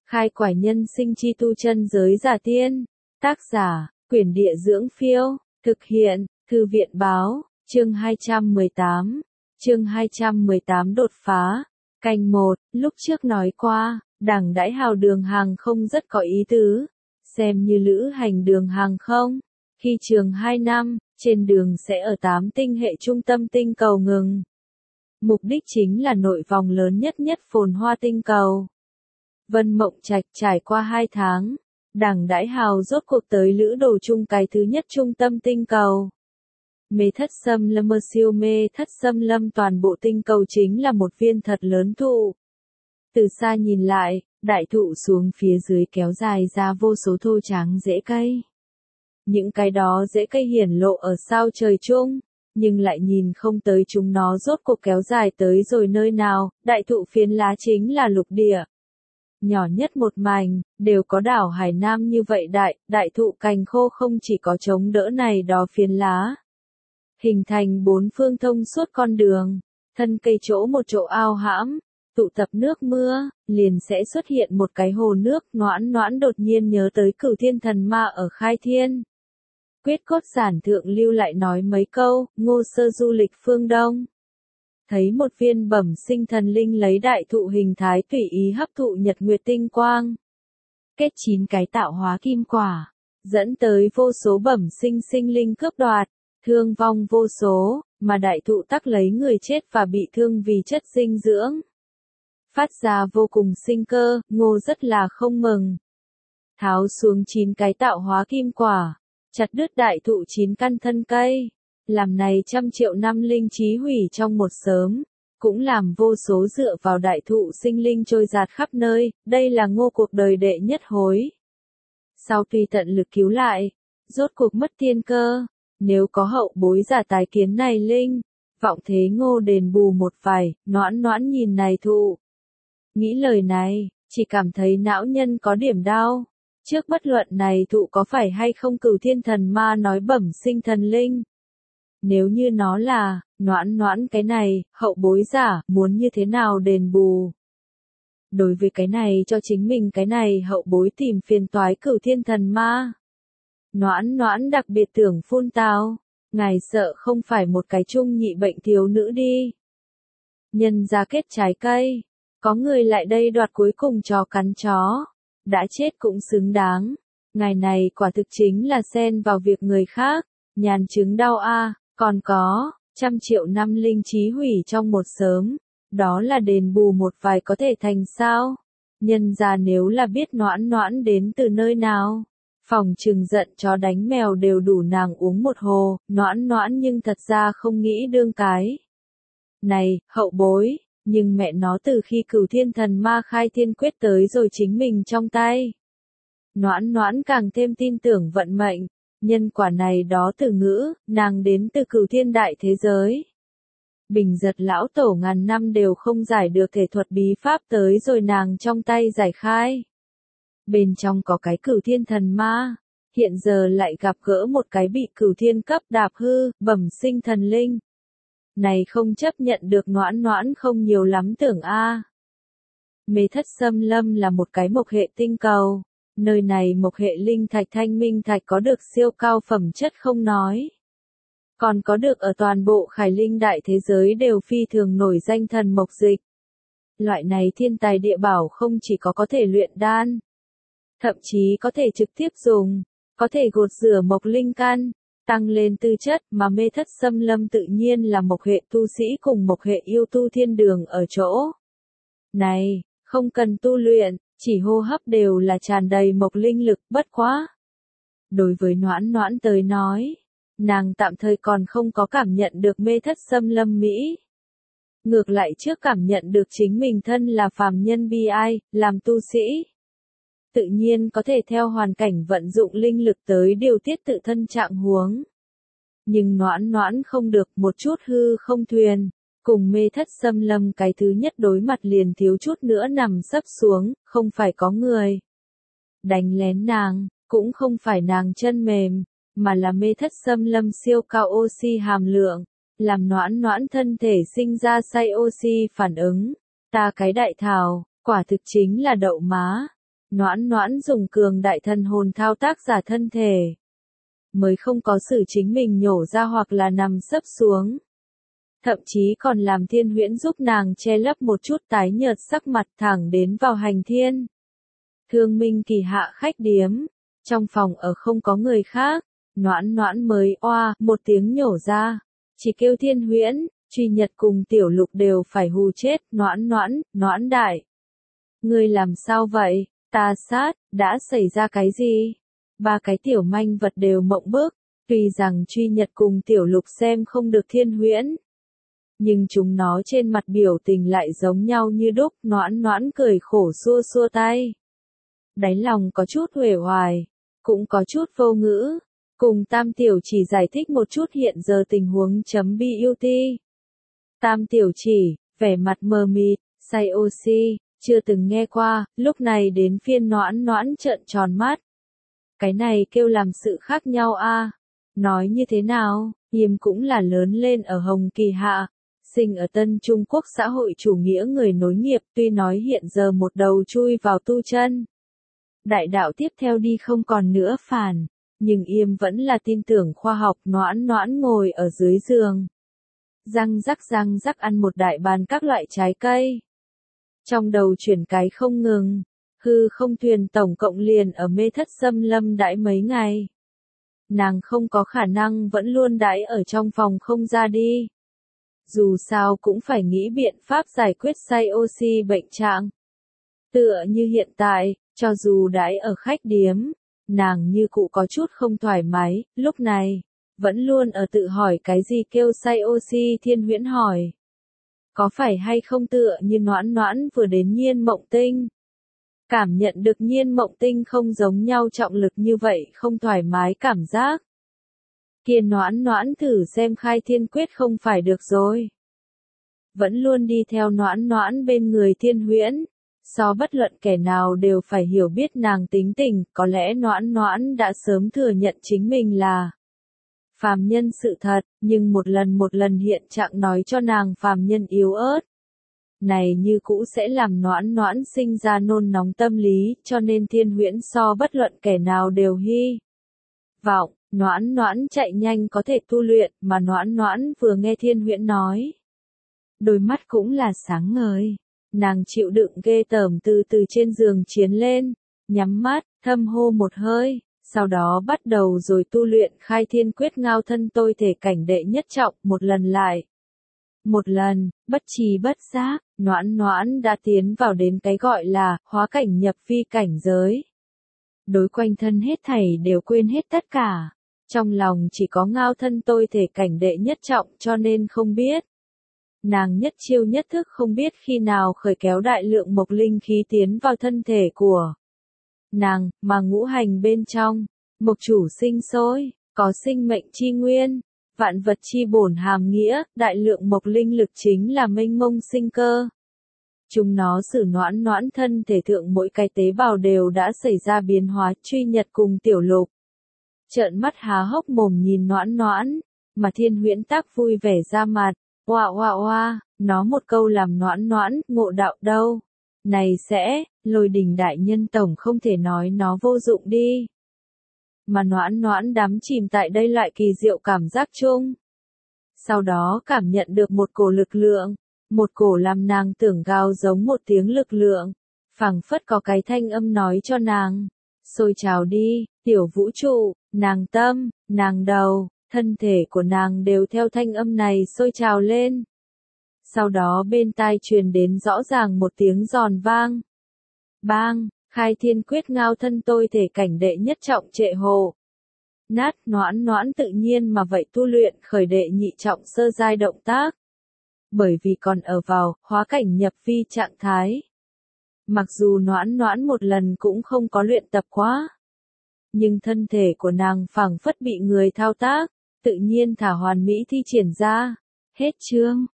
Khai quải nhân sinh chi tu chân giới giả tiên. Tác giả, Quyển Địa Dưỡng Phiêu. Thực hiện, Thư viện Báo. Chương 218. Chương 218 đột phá. Canh 1, lúc trước nói qua, đảng đãi hào đường hàng không rất có ý tứ. Xem như lữ hành đường hàng không. Khi trường 2 năm, trên đường sẽ ở 8 tinh hệ trung tâm tinh cầu ngừng. Mục đích chính là nội vòng lớn nhất phồn hoa tinh cầu. Vân Mộng Trạch trải qua 2 tháng, đảng đãi hào rốt cuộc tới lữ đồ chung cái thứ nhất trung tâm tinh cầu. Mê thất xâm lâm siêu mê thất xâm lâm toàn bộ tinh cầu chính là một viên thật lớn thụ. Từ xa nhìn lại, đại thụ xuống phía dưới kéo dài ra vô số thô tráng rễ cây. Những cái đó rễ cây hiển lộ ở sao trời chung, nhưng lại nhìn không tới chúng nó rốt cuộc kéo dài tới rồi nơi nào. Đại thụ phiến lá chính là lục địa. Nhỏ nhất một mảnh, đều có đảo Hải Nam như vậy đại thụ cành khô không chỉ có chống đỡ này đó phiến lá. Hình thành 4 phương thông suốt con đường, thân cây chỗ một chỗ ao hãm, tụ tập nước mưa, liền sẽ xuất hiện một cái hồ nước. Noãn đột nhiên nhớ tới Cửu Thiên Thần Ma ở Khai Thiên. Quyết cốt giản thượng lưu lại nói mấy câu, Ngô Sơ du lịch phương Đông. Thấy một viên bẩm sinh thần linh lấy đại thụ hình thái tùy ý hấp thụ nhật nguyệt tinh quang. Kết 9 cái tạo hóa kim quả, dẫn tới vô số bẩm sinh sinh linh cướp đoạt, thương vong vô số, mà đại thụ tắc lấy người chết và bị thương vì chất dinh dưỡng. Phát ra vô cùng sinh cơ, Ngô rất là không mừng. Tháo xuống 9 cái tạo hóa kim quả, chặt đứt đại thụ 9 căn thân cây. Làm này 100 triệu năm linh trí hủy trong một sớm, cũng làm vô số dựa vào đại thụ sinh linh trôi dạt khắp nơi. Đây là Ngô cuộc đời đệ nhất hối. Sau tuy tận lực cứu lại, rốt cuộc mất thiên cơ. Nếu có hậu bối giả tái kiến này linh, vọng thế Ngô đền bù một vài. Noãn nhìn này thụ, nghĩ lời này, chỉ cảm thấy não nhân có điểm đau. Trước bất luận này thụ có phải hay không Cửu Thiên Thần Ma nói bẩm sinh thần linh. Nếu như nó là, noãn cái này, hậu bối giả, muốn như thế nào đền bù? Đối với cái này cho chính mình cái này hậu bối tìm phiền toái Cửu Thiên Thần Ma. Noãn đặc biệt tưởng phun tào, ngài sợ không phải một cái trung nhị bệnh thiếu nữ đi. Nhân ra kết trái cây, có người lại đây đoạt cuối cùng chó cắn chó, đã chết cũng xứng đáng. Ngài này quả thực chính là xen vào việc người khác, nhàn chứng đau a. Còn có, 100 triệu năm linh trí hủy trong một sớm, đó là đền bù một vài có thể thành sao? Nhân ra nếu là biết noãn đến từ nơi nào, phòng trừng giận chó đánh mèo đều đủ nàng uống một hồ. Noãn nhưng thật ra không nghĩ đương cái này, hậu bối, nhưng mẹ nó từ khi Cửu Thiên Thần Ma khai thiên quyết tới rồi chính mình trong tay. Noãn càng thêm tin tưởng vận mệnh. Nhân quả này đó từ ngữ, nàng đến từ Cửu Thiên đại thế giới. Bình giật lão tổ ngàn năm đều không giải được thể thuật bí pháp tới rồi nàng trong tay giải khai. Bên trong có cái Cửu Thiên Thần Ma, hiện giờ lại gặp gỡ một cái bị Cửu Thiên cấp đạp hư, bẩm sinh thần linh. Này không chấp nhận được. Noãn không nhiều lắm tưởng a. Mê thất xâm lâm là một cái mộc hệ tinh cầu. Nơi này mộc hệ linh thạch thanh minh thạch có được siêu cao phẩm chất không nói. Còn có được ở toàn bộ khải linh đại thế giới đều phi thường nổi danh thần mộc dịch. Loại này thiên tài địa bảo không chỉ có thể luyện đan, thậm chí có thể trực tiếp dùng, có thể gột rửa mộc linh căn, tăng lên tư chất. Mà mê thất xâm lâm tự nhiên là mộc hệ tu sĩ cùng mộc hệ yêu tu thiên đường ở chỗ này, không cần tu luyện. Chỉ hô hấp đều là tràn đầy mộc linh lực. Bất quá, đối với noãn tới nói, nàng tạm thời còn không có cảm nhận được mê thất xâm lâm mỹ. Ngược lại trước cảm nhận được chính mình thân là phàm nhân bi ai, làm tu sĩ. Tự nhiên có thể theo hoàn cảnh vận dụng linh lực tới điều tiết tự thân trạng huống. Nhưng noãn không được, một chút hư không thuyền. Cùng mê thất xâm lâm cái thứ nhất đối mặt liền thiếu chút nữa nằm sấp xuống. Không phải có người đánh lén nàng, cũng không phải nàng chân mềm, mà là mê thất xâm lâm siêu cao oxy hàm lượng, làm noãn thân thể sinh ra say oxy phản ứng. Ta cái đại thảo, quả thực chính là đậu má. Noãn noãn dùng cường đại thần hồn thao tác giả thân thể. Mới không có xử chính mình nhổ ra hoặc là nằm sấp xuống. Thậm chí còn làm Thiên Huyễn giúp nàng che lấp một chút tái nhợt sắc mặt thẳng đến vào hành thiên. Thương Minh Kỳ hạ khách điếm. Trong phòng ở không có người khác. Noãn noãn mới oa một tiếng nhổ ra. Chỉ kêu Thiên Huyễn, Truy Nhật cùng Tiểu Lục đều phải hù chết. Noãn noãn, noãn đại. Ngươi làm sao vậy? Ta sát, đã xảy ra cái gì? Ba cái tiểu manh vật đều mộng bức. Tuy rằng Truy Nhật cùng Tiểu Lục xem không được Thiên Huyễn. Nhưng chúng nó trên mặt biểu tình lại giống nhau như đúc. Noãn noãn cười khổ xua xua tay. Đáy lòng có chút uể oải, cũng có chút vô ngữ. Cùng Tam Tiểu Chỉ giải thích một chút hiện giờ tình huống .but. Tam Tiểu Chỉ, vẻ mặt mờ mịt, say oxy, chưa từng nghe qua, lúc này đến phiên noãn noãn trợn tròn mắt. Cái này kêu làm sự khác nhau a. Nói như thế nào, Yêm cũng là lớn lên ở Hồng Kỳ hạ, sinh ở Tân Trung Quốc xã hội chủ nghĩa người nối nghiệp, tuy nói hiện giờ một đầu chui vào tu chân. Đại đạo tiếp theo đi không còn nữa phản, nhưng Yêm vẫn là tin tưởng khoa học. Noãn noãn ngồi ở dưới giường. Răng rắc ăn một đại bàn các loại trái cây. Trong đầu chuyển cái không ngừng, hư không thuyền tổng cộng liền ở Mê Thất Xâm Lâm đãi mấy ngày. Nàng không có khả năng vẫn luôn đãi ở trong phòng không ra đi. Dù sao cũng phải nghĩ biện pháp giải quyết say oxy bệnh trạng. Tựa như hiện tại, cho dù đãi ở khách điếm, nàng như cụ có chút không thoải mái, lúc này, vẫn luôn ở tự hỏi cái gì kêu say oxy. Thiên Huyễn hỏi. Có phải hay không tựa như noãn noãn vừa đến Nhiên Mộng Tinh? Cảm nhận được Nhiên Mộng Tinh không giống nhau trọng lực như vậy không thoải mái cảm giác. Kia noãn noãn thử xem khai thiên quyết không phải được rồi. Vẫn luôn đi theo noãn noãn bên người Thiên Huyễn. So bất luận kẻ nào đều phải hiểu biết nàng tính tình, có lẽ noãn noãn đã sớm thừa nhận chính mình là phàm nhân sự thật, nhưng một lần hiện trạng nói cho nàng phàm nhân yếu ớt. Này như cũ sẽ làm noãn noãn sinh ra nôn nóng tâm lý, cho nên Thiên Huyễn so bất luận kẻ nào đều hy vọng, noãn noãn chạy nhanh có thể tu luyện, mà noãn noãn vừa nghe Thiên Huyễn nói. Đôi mắt cũng là sáng ngời. Nàng chịu đựng ghê tởm từ trên giường chiến lên, nhắm mắt, thâm hô một hơi, sau đó bắt đầu rồi tu luyện khai thiên quyết ngao thân tôi thể cảnh đệ nhất trọng, một lần lại. Một lần, bất trì bất giác, noãn noãn đã tiến vào đến cái gọi là hóa cảnh nhập phi cảnh giới. Đối quanh thân hết thảy đều quên hết tất cả, trong lòng chỉ có ngao thân tôi thể cảnh đệ nhất trọng cho nên không biết. Nàng nhất chiêu nhất thức không biết khi nào khởi kéo đại lượng mộc linh khí tiến vào thân thể của nàng, mà ngũ hành bên trong, mộc chủ sinh sôi, có sinh mệnh chi nguyên, vạn vật chi bổn hàm nghĩa, đại lượng mộc linh lực chính là mênh mông sinh cơ. Chúng nó sử noãn noãn thân thể thượng mỗi cái tế bào đều đã xảy ra biến hóa. Truy Nhật cùng Tiểu Lục trợn mắt há hốc mồm nhìn noãn noãn, mà Thiên Huyễn tác vui vẻ ra mặt. Oa oa oa, nó một câu làm noãn noãn, ngộ đạo đâu. Này sẽ, Lôi Đình đại nhân tổng không thể nói nó vô dụng đi. Mà noãn noãn đắm chìm tại đây loại kỳ diệu cảm giác chung. Sau đó cảm nhận được một cổ lực lượng, một cổ làm nàng tưởng gào giống một tiếng lực lượng. Phảng phất có cái thanh âm nói cho nàng, sôi trào đi, tiểu vũ trụ, nàng tâm, nàng đầu. Thân thể của nàng đều theo thanh âm này sôi trào lên. Sau đó bên tai truyền đến rõ ràng một tiếng giòn vang. Bang, khai thiên quyết ngao thân tôi thể cảnh đệ nhất trọng trệ hồ. Nát noãn noãn tự nhiên mà vậy tu luyện khởi đệ nhị trọng sơ giai động tác. Bởi vì còn ở vào hóa cảnh nhập phi trạng thái. Mặc dù noãn noãn một lần cũng không có luyện tập quá. Nhưng thân thể của nàng phảng phất bị người thao tác. Tự nhiên thả hoàn mỹ thi triển ra. Hết chương.